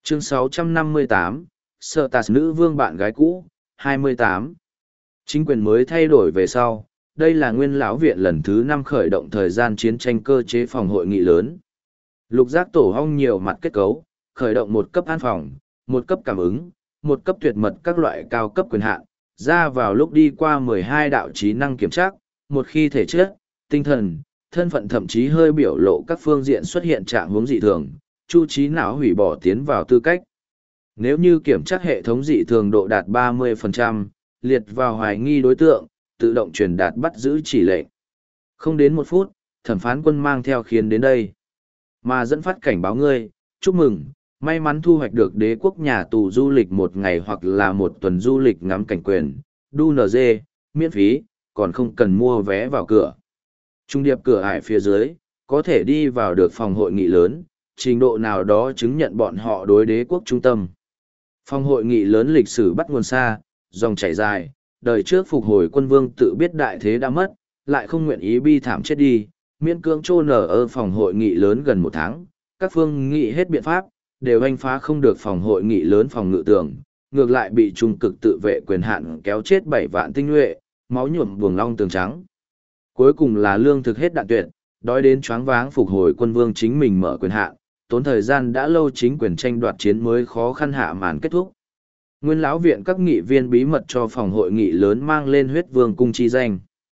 Chương 658, Sợ Tạt nữ vương bạn gái cũ, 28. Chính quyền mới thay đổi về sau, đây là Nguyên Lão Viện lần thứ 5 khởi động thời gian chiến tranh cơ chế phòng hội nghị lớn. Lục giác tổ hong nhiều mặt kết cấu, khởi động một cấp an phòng, một cấp cảm ứng, một cấp tuyệt mật các loại cao cấp quyền hạn, ra vào lúc đi qua 12 đạo trí năng kiểm tra, một khi thể chất, tinh thần, thân phận thậm chí hơi biểu lộ các phương diện xuất hiện trạng hướng dị thường, chu trí não hủy bỏ tiến vào tư cách. Nếu như kiểm tra hệ thống dị thường độ đạt 30%, liệt vào hoài nghi đối tượng, tự động truyền đạt bắt giữ chỉ lệnh. Không đến 1 phút, thẩm phán quân mang theo khiến đến đây. Mà dẫn phát cảnh báo ngươi, chúc mừng, may mắn thu hoạch được đế quốc nhà tù du lịch 1 ngày hoặc là 1 tuần du lịch ngắm cảnh quyền, đu NG, miễn phí, còn không cần mua vé vào cửa. Trung điệp cửa ải phía dưới, có thể đi vào được phòng hội nghị lớn, trình độ nào đó chứng nhận bọn họ đối đế quốc trung tâm. Phòng hội nghị lớn lịch sử bắt nguồn xa, dòng chảy dài, đời trước phục hồi quân vương tự biết đại thế đã mất, lại không nguyện ý bi thảm chết đi, miễn cưỡng chôn ở phòng hội nghị lớn gần 1 tháng, các phương nghị hết biện pháp, đều anh phá không được phòng hội nghị lớn phòng ngự tường, ngược lại bị trung cực tự vệ quyền hạn kéo chết 7 vạn tinh nhuệ, máu nhuộm buồng long tường trắng. Cuối cùng là lương thực hết đạn tuyệt, đói đến choáng váng phục hồi quân vương chính mình mở quyền hạn, tốn thời gian đã lâu chính quyền tranh đoạt chiến mới khó khăn hạ màn kết thúc. Nguyên Lão Viện các nghị viên bí mật cho phòng hội nghị lớn mang lên huyết vương cung chi danh.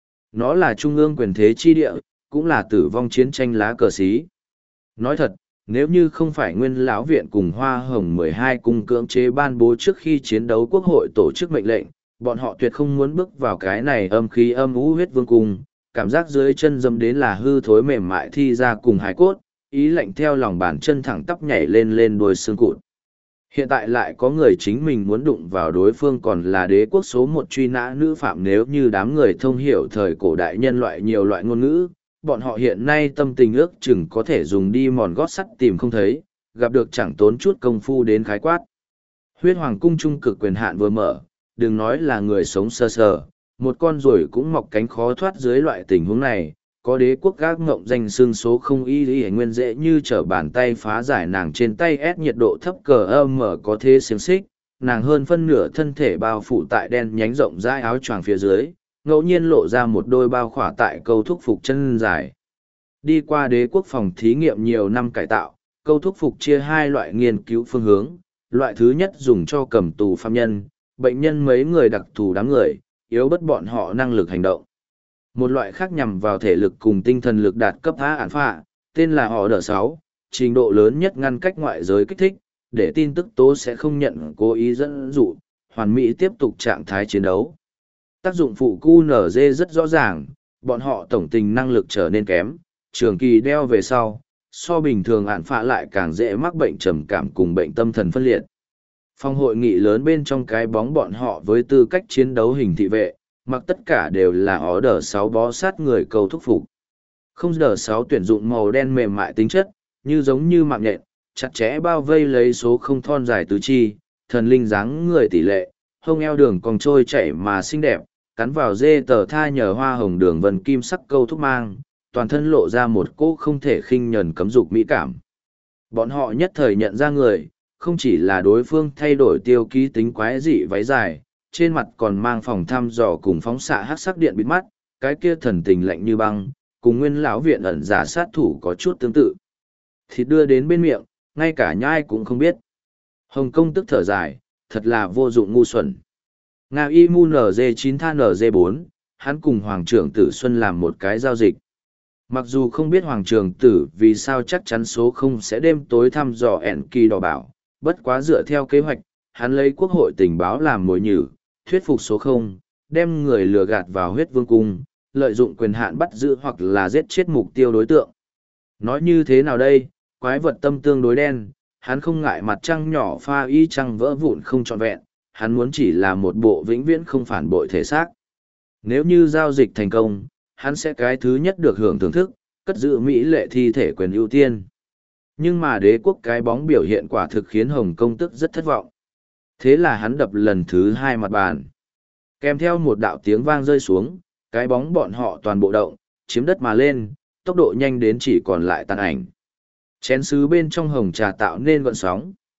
Nó là trung ương quyền thế chi địa, cũng là tử vong chiến tranh lá cờ xí. Nói thật, nếu như không phải Nguyên Lão Viện cùng Hoa Hồng 12 cung cưỡng chế ban bố trước khi chiến đấu quốc hội tổ chức mệnh lệnh, bọn họ tuyệt không muốn bước vào cái này âm khí âm ú huyết vương cung, cảm giác dưới chân dâm đến là hư thối mềm mại thi ra cùng hài cốt, ý lệnh theo lòng bàn chân thẳng tắp nhảy lên lên đuôi xương cụt. Hiện tại lại có người chính mình muốn đụng vào đối phương còn là đế quốc số 1 truy nã nữ phạm, nếu như đám người thông hiểu thời cổ đại nhân loại nhiều loại ngôn ngữ, bọn họ hiện nay tâm tình ước chừng có thể dùng đi mòn gót sắt tìm không thấy, gặp được chẳng tốn chút công phu đến khái quát. Huyết Hoàng cung trung cực quyền hạn vừa mở, đừng nói là người sống sơ sờ, một con ruồi cũng mọc cánh khó thoát dưới loại tình huống này. Có đế quốc gác ngộng danh xương số không y nguyên dễ như trở bàn tay phá giải nàng trên tay ép nhiệt độ thấp cờ âm mở có thế xiềng xích, nàng hơn phân nửa thân thể bao phủ tại đen nhánh rộng rãi áo choàng phía dưới, ngẫu nhiên lộ ra một đôi bao khỏa tại câu thúc phục chân dài. Đi qua đế quốc phòng thí nghiệm nhiều năm cải tạo, câu thúc phục chia 2 loại nghiên cứu phương hướng, loại thứ nhất dùng cho cầm tù phạm nhân, bệnh nhân mấy người đặc thù đám người, yếu bất bọn họ năng lực hành động. Một loại khác nhằm vào thể lực cùng tinh thần lực đạt cấp A ản phạ, tên là họ đỡ 6, trình độ lớn nhất ngăn cách ngoại giới kích thích, để tin tức tố sẽ không nhận cố ý dẫn dụ, hoàn mỹ tiếp tục trạng thái chiến đấu. Tác dụng phụ QNZ rất rõ ràng, bọn họ tổng tình năng lực trở nên kém, trường kỳ đeo về sau, so bình thường ản phạ lại càng dễ mắc bệnh trầm cảm cùng bệnh tâm thần phân liệt. Phòng hội nghị lớn bên trong cái bóng bọn họ với tư cách chiến đấu hình thị vệ, mặc tất cả đều là ó đờ 6 bó sát người cầu thúc phục. Không đờ 6 tuyển dụng màu đen mềm mại tính chất, như giống như mạng nhện, chặt chẽ bao vây lấy số không thon dài tứ chi, thần linh dáng người tỷ lệ, hông eo đường cong trôi chảy mà xinh đẹp, cắn vào dê tờ tha nhờ hoa hồng đường vân kim sắc câu thúc mang, toàn thân lộ ra một cỗ không thể khinh nhẫn cấm dục mỹ cảm. Bọn họ nhất thời nhận ra người, không chỉ là đối phương thay đổi tiêu ký tính quái dị váy dài, trên mặt còn mang phòng thăm dò cùng phóng xạ hắc sắc điện bịt mắt, cái kia thần tình lạnh như băng, cùng Nguyên Lão Viện ẩn giả sát thủ có chút tương tự. Thịt đưa đến bên miệng, ngay cả nhai cũng không biết. Hồng Công tức thở dài, thật là vô dụng ngu xuẩn. Nga Imu NG9 tha NG4, hắn cùng Hoàng trưởng tử Xuân làm một cái giao dịch. Mặc dù không biết Hoàng trưởng tử vì sao chắc chắn số không sẽ đêm tối thăm dò ẻn kỳ đỏ bảo, bất quá dựa theo kế hoạch, hắn lấy quốc hội tình báo làm mồi nhử, thuyết phục số không, đem người lừa gạt vào huyết vương cung, lợi dụng quyền hạn bắt giữ hoặc là giết chết mục tiêu đối tượng. Nói như thế nào đây, quái vật tâm tương đối đen, hắn không ngại mặt trăng nhỏ pha y trăng vỡ vụn không trọn vẹn, hắn muốn chỉ là một bộ vĩnh viễn không phản bội thể xác. Nếu như giao dịch thành công, hắn sẽ cái thứ nhất được hưởng thưởng thức, cất giữ mỹ lệ thi thể quyền ưu tiên. Nhưng mà đế quốc cái bóng biểu hiện quả thực khiến Hồng Công tức rất thất vọng. Thế là hắn đập lần thứ 2 mặt bàn. Kèm theo một đạo tiếng vang rơi xuống, cái bóng bọn họ toàn bộ động, chiếm đất mà lên, tốc độ nhanh đến chỉ còn lại tàn ảnh. Chén sứ bên trong hồng trà tạo nên gọn sóng.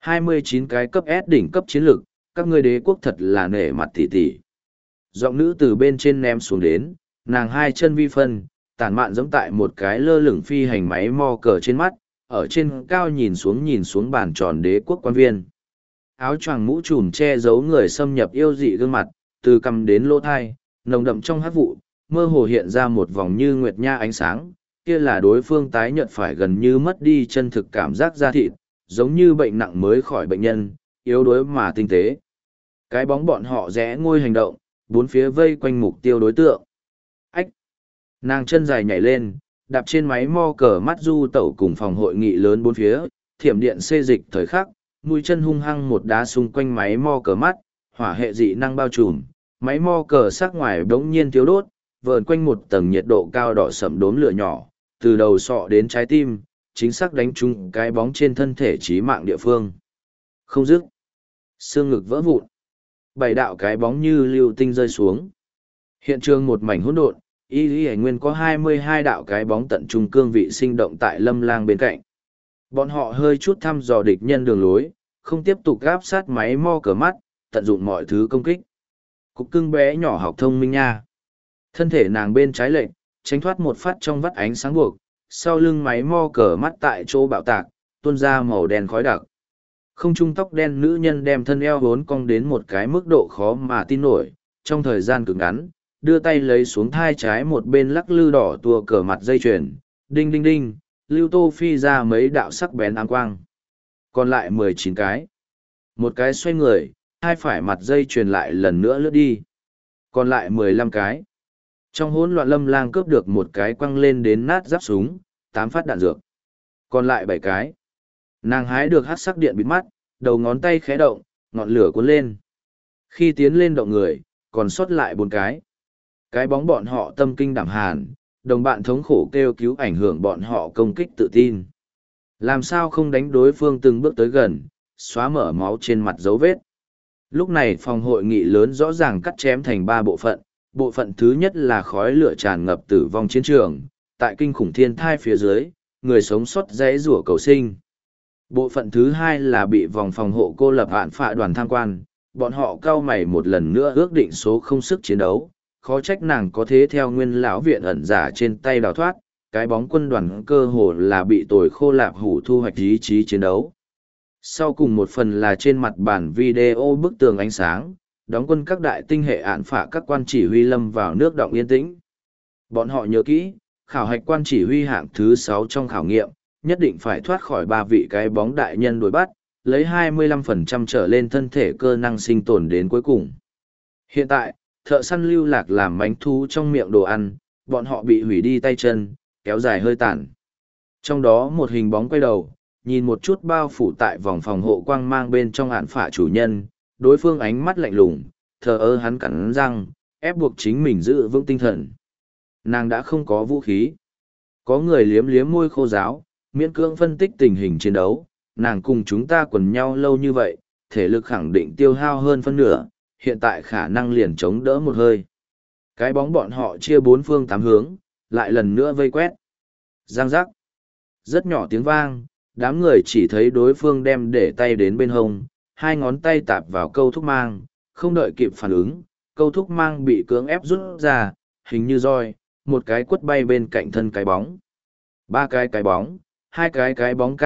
29 cái cấp S đỉnh cấp chiến lực, các ngươi đế quốc thật là nể mặt tỉ tỉ. Giọng nữ từ bên trên ném xuống đến, nàng hai chân vi phân, tản mạn giống tại một cái lơ lửng phi hành máy mo cờ trên mắt, ở trên cao nhìn xuống bàn tròn đế quốc quan viên. Áo choàng mũ trùm che giấu người xâm nhập yêu dị gương mặt, từ cằm đến lỗ thai, nồng đậm trong hát vụ, mơ hồ hiện ra một vòng như nguyệt nha ánh sáng, kia là đối phương tái nhợt phải gần như mất đi chân thực cảm giác da thịt, giống như bệnh nặng mới khỏi bệnh nhân, yếu đuối mà tinh tế. Cái bóng bọn họ rẽ ngôi hành động, bốn phía vây quanh mục tiêu đối tượng. Ách! Nàng chân dài nhảy lên, đạp trên máy mo cờ mắt du tẩu cùng phòng hội nghị lớn bốn phía, thiểm điện xê dịch thời khắc, mũi chân hung hăng một đá xung quanh máy mo cờ mắt, hỏa hệ dị năng bao trùm, máy mo cờ sắc ngoài đống nhiên thiếu đốt, vờn quanh một tầng nhiệt độ cao đỏ sẫm đốm lửa nhỏ, từ đầu sọ đến trái tim, chính xác đánh trúng cái bóng trên thân thể chí mạng địa phương. Không dứt. Xương ngực vỡ vụn. 7 đạo cái bóng như lưu tinh rơi xuống. Hiện trường một mảnh hỗn độn, y nguyên có 22 đạo cái bóng tận trung cương vị sinh động tại Lâm Lang bên cạnh. Bọn họ hơi chút thăm dò địch nhân đường lối, không tiếp tục gáp sát máy mo cờ mắt, tận dụng mọi thứ công kích. Cục cưng bé nhỏ học thông minh nha. Thân thể nàng bên trái lệch, tránh thoát một phát trong vắt ánh sáng buộc, sau lưng máy mo cờ mắt tại chỗ bạo tạc, tuôn ra màu đen khói đặc. Không trung tóc đen nữ nhân đem thân eo vốn cong đến một cái mức độ khó mà tin nổi, trong thời gian cực ngắn, đưa tay lấy xuống thai trái một bên lắc lư đỏ tua cờ mặt dây chuyền, đinh đinh đinh, lưu tô phi ra mấy đạo sắc bén áng quang. Còn lại 19 cái. Một cái xoay người, hai phải mặt dây chuyền lại lần nữa lướt đi. Còn lại 15 cái. Trong hỗn loạn Lâm Lang cướp được một cái quăng lên đến nát giáp súng, 8 phát đạn dược. Còn lại 7 cái. Nàng hái được hắc sắc điện bịt mắt, đầu ngón tay khẽ động, ngọn lửa cuốn lên. Khi tiến lên động người, còn sót lại 4 cái. Cái bóng bọn họ tâm kinh đảm hàn, đồng bạn thống khổ kêu cứu ảnh hưởng bọn họ công kích tự tin. Làm sao không đánh đối phương từng bước tới gần, xóa mở máu trên mặt dấu vết. Lúc này phòng hội nghị lớn rõ ràng cắt chém thành 3 bộ phận. Bộ phận thứ nhất là khói lửa tràn ngập tử vong chiến trường, tại kinh khủng thiên thai phía dưới, người sống sót rẽ rủa cầu sinh. Bộ phận thứ hai là bị vòng phòng hộ cô lập hạn phạ đoàn tham quan, bọn họ cau mày một lần nữa ước định số không sức chiến đấu, khó trách nàng có thế theo nguyên lão viện ẩn giả trên tay đào thoát, cái bóng quân đoàn cơ hồ là bị tồi khô lạp hủ thu hoạch ý chí chiến đấu. Sau cùng một phần là trên mặt bản video bức tường ánh sáng, đóng quân các đại tinh hệ án phạ các quan chỉ huy lâm vào nước động yên tĩnh. Bọn họ nhớ kỹ, khảo hạch quan chỉ huy hạng thứ 6 trong khảo nghiệm, nhất định phải thoát khỏi 3 vị cái bóng đại nhân đuổi bắt, lấy 25% trở lên thân thể cơ năng sinh tồn đến cuối cùng. Hiện tại, thợ săn lưu lạc làm bánh thú trong miệng đồ ăn, bọn họ bị hủy đi tay chân, kéo dài hơi tàn. Trong đó một hình bóng quay đầu, nhìn một chút bao phủ tại vòng phòng hộ quang mang bên trong án phạ chủ nhân, đối phương ánh mắt lạnh lùng, thờ ơ hắn cắn răng, ép buộc chính mình giữ vững tinh thần. Nàng đã không có vũ khí. Có người liếm liếm môi khô ráo, miễn cưỡng phân tích tình hình chiến đấu, nàng cùng chúng ta quần nhau lâu như vậy, thể lực khẳng định tiêu hao hơn phân nửa, hiện tại khả năng liền chống đỡ một hơi. Cái bóng bọn họ chia 4 phương 8 hướng, lại lần nữa vây quét. Giang giác. Rất nhỏ tiếng vang, đám người chỉ thấy đối phương đem để tay đến bên hông, 2 ngón tay tạp vào câu thúc mang, không đợi kịp phản ứng, câu thúc mang bị cưỡng ép rút ra, hình như roi, một cái quất bay bên cạnh thân cái bóng. 3 cái bóng, 2 cái bóng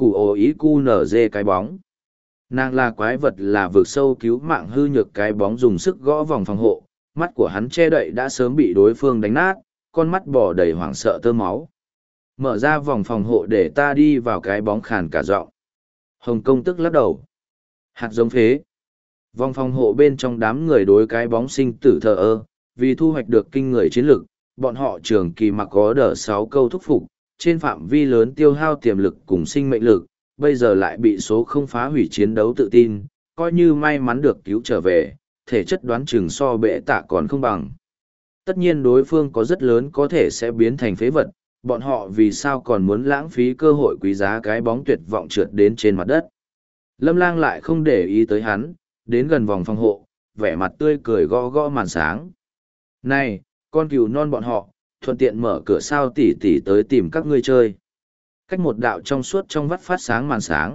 KIQOIQNZ cái bóng. Nàng là quái vật là vượt sâu cứu mạng hư nhược cái bóng dùng sức gõ vòng phòng hộ, mắt của hắn che đậy đã sớm bị đối phương đánh nát, con mắt bỏ đầy hoảng sợ tơ máu. Mở ra vòng phòng hộ để ta đi vào cái bóng khàn cả giọng. Hồng công tức lắc đầu. Hạt giống phế. Vòng phòng hộ bên trong đám người đối cái bóng sinh tử thờ ơ, vì thu hoạch được kinh người chiến lực, bọn họ trường kỳ mặc có đỡ 6 câu thúc phục, trên phạm vi lớn tiêu hao tiềm lực cùng sinh mệnh lực, bây giờ lại bị số không phá hủy chiến đấu tự tin, coi như may mắn được cứu trở về, thể chất đoán chừng so bệ tạ còn không bằng. Tất nhiên đối phương có rất lớn có thể sẽ biến thành phế vật, bọn họ vì sao còn muốn lãng phí cơ hội quý giá cái bóng tuyệt vọng trượt đến trên mặt đất. Lâm Lang lại không để ý tới hắn, đến gần vòng phòng hộ, vẻ mặt tươi cười gõ gõ màn sáng. Này, con cừu non bọn họ, thuận tiện mở cửa sao tỉ tỉ tới tìm các ngươi chơi. Cách một đạo trong suốt trong vắt phát sáng màn sáng,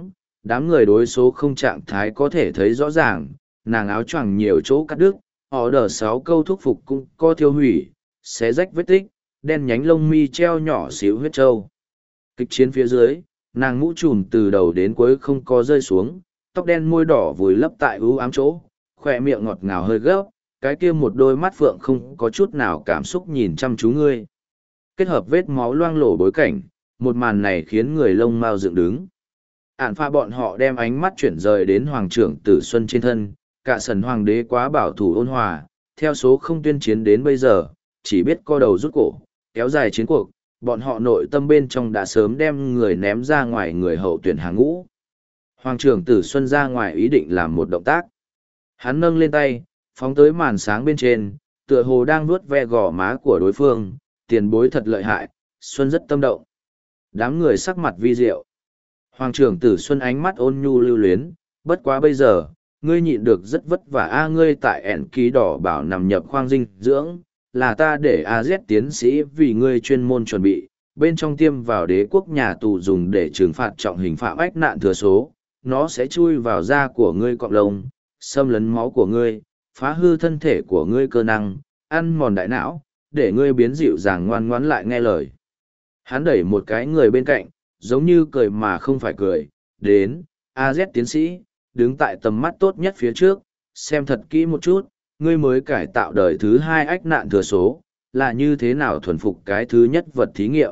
Đám người đối số không trạng thái có thể thấy rõ ràng, nàng áo choàng nhiều chỗ cắt đứt, họ đờ 6 câu thuốc phục cũng có thiêu hủy, xé rách vết tích, đen nhánh lông mi treo nhỏ xíu huyết trâu. Kịch chiến phía dưới, nàng mũ trùm từ đầu đến cuối không có rơi xuống, tóc đen môi đỏ vùi lấp tại ưu ám chỗ, khỏe miệng ngọt ngào hơi gấp, cái kia một đôi mắt phượng không có chút nào cảm xúc nhìn chăm chú ngươi. Kết hợp vết máu loang lổ bối cảnh, một màn này khiến người lông mau dựng đứng. Ản pha bọn họ đem ánh mắt chuyển rời đến hoàng trưởng tử Xuân trên thân, cả sần hoàng đế quá bảo thủ ôn hòa, theo số không tuyên chiến đến bây giờ, chỉ biết co đầu rút cổ, kéo dài chiến cuộc, bọn họ nội tâm bên trong đã sớm đem người ném ra ngoài người hậu tuyển hàng ngũ. Hoàng trưởng tử Xuân ra ngoài ý định làm một động tác. Hắn nâng lên tay, phóng tới màn sáng bên trên, tựa hồ đang vuốt ve gò má của đối phương, tiền bối thật lợi hại, Xuân rất tâm động. Đám người sắc mặt vi diệu. Hoàng trưởng tử Xuân ánh mắt ôn nhu lưu luyến, bất quá bây giờ, ngươi nhịn được rất vất vả ngươi tại ẻn ký đỏ bảo nằm nhập khoang dinh dưỡng, là ta để AZ tiến sĩ vì ngươi chuyên môn chuẩn bị, bên trong tiêm vào đế quốc nhà tù dùng để trừng phạt trọng hình phạm ách nạn thừa số, nó sẽ chui vào da của ngươi cọng lông, xâm lấn máu của ngươi, phá hư thân thể của ngươi cơ năng, ăn mòn đại não, để ngươi biến dịu dàng ngoan ngoãn lại nghe lời. Hắn đẩy một cái người bên cạnh, giống như cười mà không phải cười, đến, AZ tiến sĩ, đứng tại tầm mắt tốt nhất phía trước, xem thật kỹ một chút, ngươi mới cải tạo đời thứ hai ách nạn thừa số, là như thế nào thuần phục cái thứ nhất vật thí nghiệm.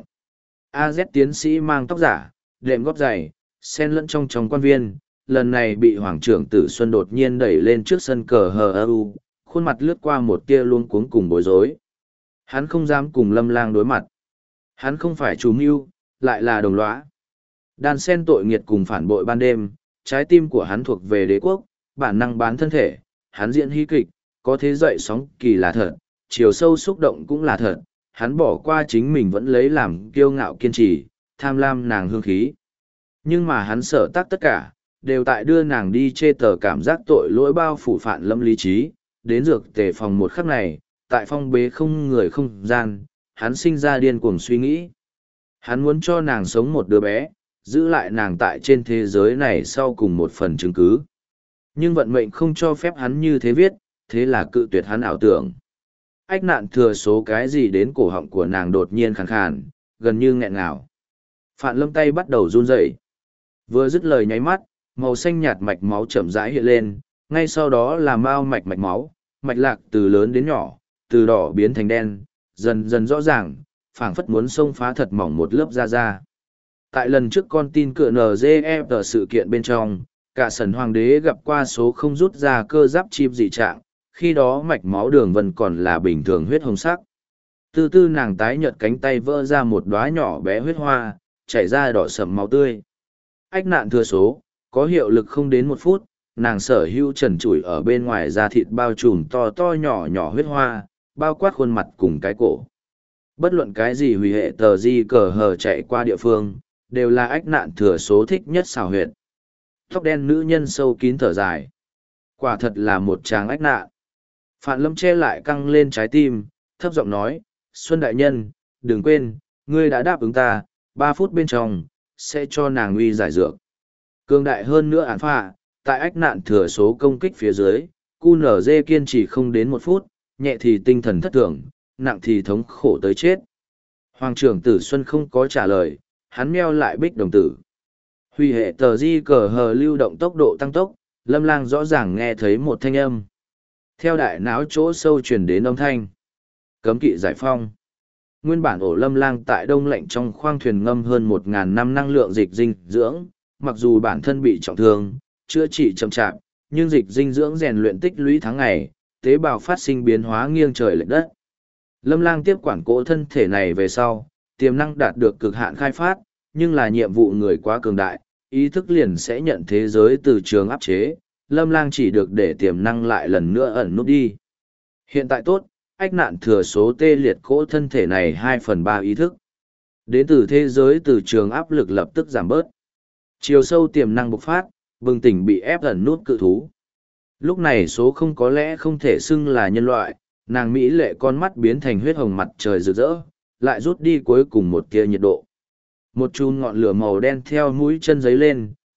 AZ tiến sĩ mang tóc giả, đệm góp giày, xen lẫn trong quan viên, lần này bị Hoàng trưởng tử Xuân đột nhiên đẩy lên trước sân cờ HRU, khuôn mặt lướt qua một tia luôn cuống cùng bối rối. Hắn không dám cùng Lâm Lang đối mặt. Hắn không phải chủ mưu, lại là đồng lõa. Đan sen tội nghiệt cùng phản bội ban đêm, trái tim của hắn thuộc về đế quốc, bản năng bán thân thể, hắn diễn hí kịch, có thế dậy sóng kỳ là thật, chiều sâu xúc động cũng là thật, hắn bỏ qua chính mình vẫn lấy làm kiêu ngạo kiên trì, tham lam nàng hương khí. Nhưng mà hắn sở tác tất cả, đều tại đưa nàng đi chê tờ cảm giác tội lỗi bao phủ phản lâm lý trí, đến dược tề phòng một khắc này, tại phong bế không người không gian, hắn sinh ra điên cuồng suy nghĩ. Hắn muốn cho nàng sống một đứa bé, giữ lại nàng tại trên thế giới này sau cùng một phần chứng cứ. Nhưng vận mệnh không cho phép hắn như thế viết, thế là cự tuyệt hắn ảo tưởng. Ách nạn thừa số cái gì đến cổ họng của nàng đột nhiên khàn khàn, gần như nghẹn ngào. Phạn lâm tay bắt đầu run rẩy. Vừa dứt lời nháy mắt, màu xanh nhạt mạch máu chậm rãi hiện lên, ngay sau đó là mao mạch mạch máu, mạch lạc từ lớn đến nhỏ, từ đỏ biến thành đen, dần dần rõ ràng, phảng phất muốn xông phá thật mỏng một lớp da. Tại lần trước con tin cựa NGF sự kiện bên trong, cả sần hoàng đế gặp qua số không rút ra cơ giáp chim dị trạng, khi đó mạch máu đường vân còn là bình thường huyết hồng sắc. Từ từ nàng tái nhợt cánh tay vỡ ra một đóa nhỏ bé huyết hoa, chảy ra đỏ sẫm máu tươi. Ách nạn thừa số, có hiệu lực không đến 1 phút, nàng sở hữu trần trụi ở bên ngoài da thịt bao trùm to to nhỏ nhỏ huyết hoa, bao quát khuôn mặt cùng cái cổ. Bất luận cái gì hủy hệ tờ di cờ hờ chạy qua địa phương, đều là ách nạn thừa số thích nhất xào huyệt. Tóc đen nữ nhân sâu kín thở dài. Quả thật là một tràng ách nạn. Phạn lâm che lại căng lên trái tim, thấp giọng nói, Xuân đại nhân, đừng quên, ngươi đã đáp ứng ta, 3 phút bên trong, sẽ cho nàng uy giải dược. Cường đại hơn nữa án phạ, tại ách nạn thừa số công kích phía dưới, QNZ kiên trì không đến 1 phút, nhẹ thì tinh thần thất thường, nặng thì thống khổ tới chết. Hoàng trưởng tử Xuân không có trả lời, hắn meo lại bích đồng tử. Huy hệ tờ di cờ hờ lưu động tốc độ tăng tốc, Lâm Lang rõ ràng nghe thấy một thanh âm. Theo đại não chỗ sâu truyền đến âm thanh. Cấm kỵ giải phong. Nguyên bản ổ Lâm Lang tại đông lạnh trong khoang thuyền ngâm hơn 1.000 năm năng lượng dịch dinh dưỡng, mặc dù bản thân bị trọng thương, chữa trị chậm chạp, nhưng dịch dinh dưỡng rèn luyện tích lũy tháng ngày, tế bào phát sinh biến hóa nghiêng trời lệch đất. Lâm Lang tiếp quản cỗ thân thể này về sau, tiềm năng đạt được cực hạn khai phát, nhưng là nhiệm vụ người quá cường đại, ý thức liền sẽ nhận thế giới từ trường áp chế, Lâm Lang chỉ được để tiềm năng lại lần nữa ẩn nút đi. Hiện tại tốt, ách nạn thừa số tê liệt cỗ thân thể này 2/3 ý thức. Đến từ thế giới từ trường áp lực lập tức giảm bớt. Chiều sâu tiềm năng bộc phát, bừng tỉnh bị ép ẩn nút cự thú. Lúc này số không có lẽ không thể xưng là nhân loại, nàng mỹ lệ con mắt biến thành huyết hồng mặt trời rực rỡ, lại rút đi cuối cùng một tia nhiệt độ. Một chùm ngọn lửa màu đen theo mũi chân giấy lên,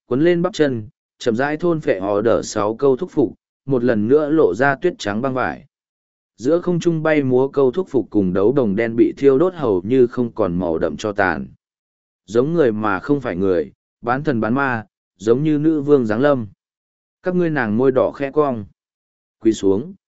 quấn lên bắp chân, chậm rãi thôn phệ họ đỡ 6 câu thúc phục, một lần nữa lộ ra tuyết trắng băng vải. Giữa không trung bay múa câu thúc phục cùng đấu đồng đen bị thiêu đốt hầu như không còn màu đậm cho tàn. Giống người mà không phải người, bán thần bán ma, giống như nữ vương giáng lâm. Các ngươi nàng môi đỏ khẽ cong. Quỳ xuống.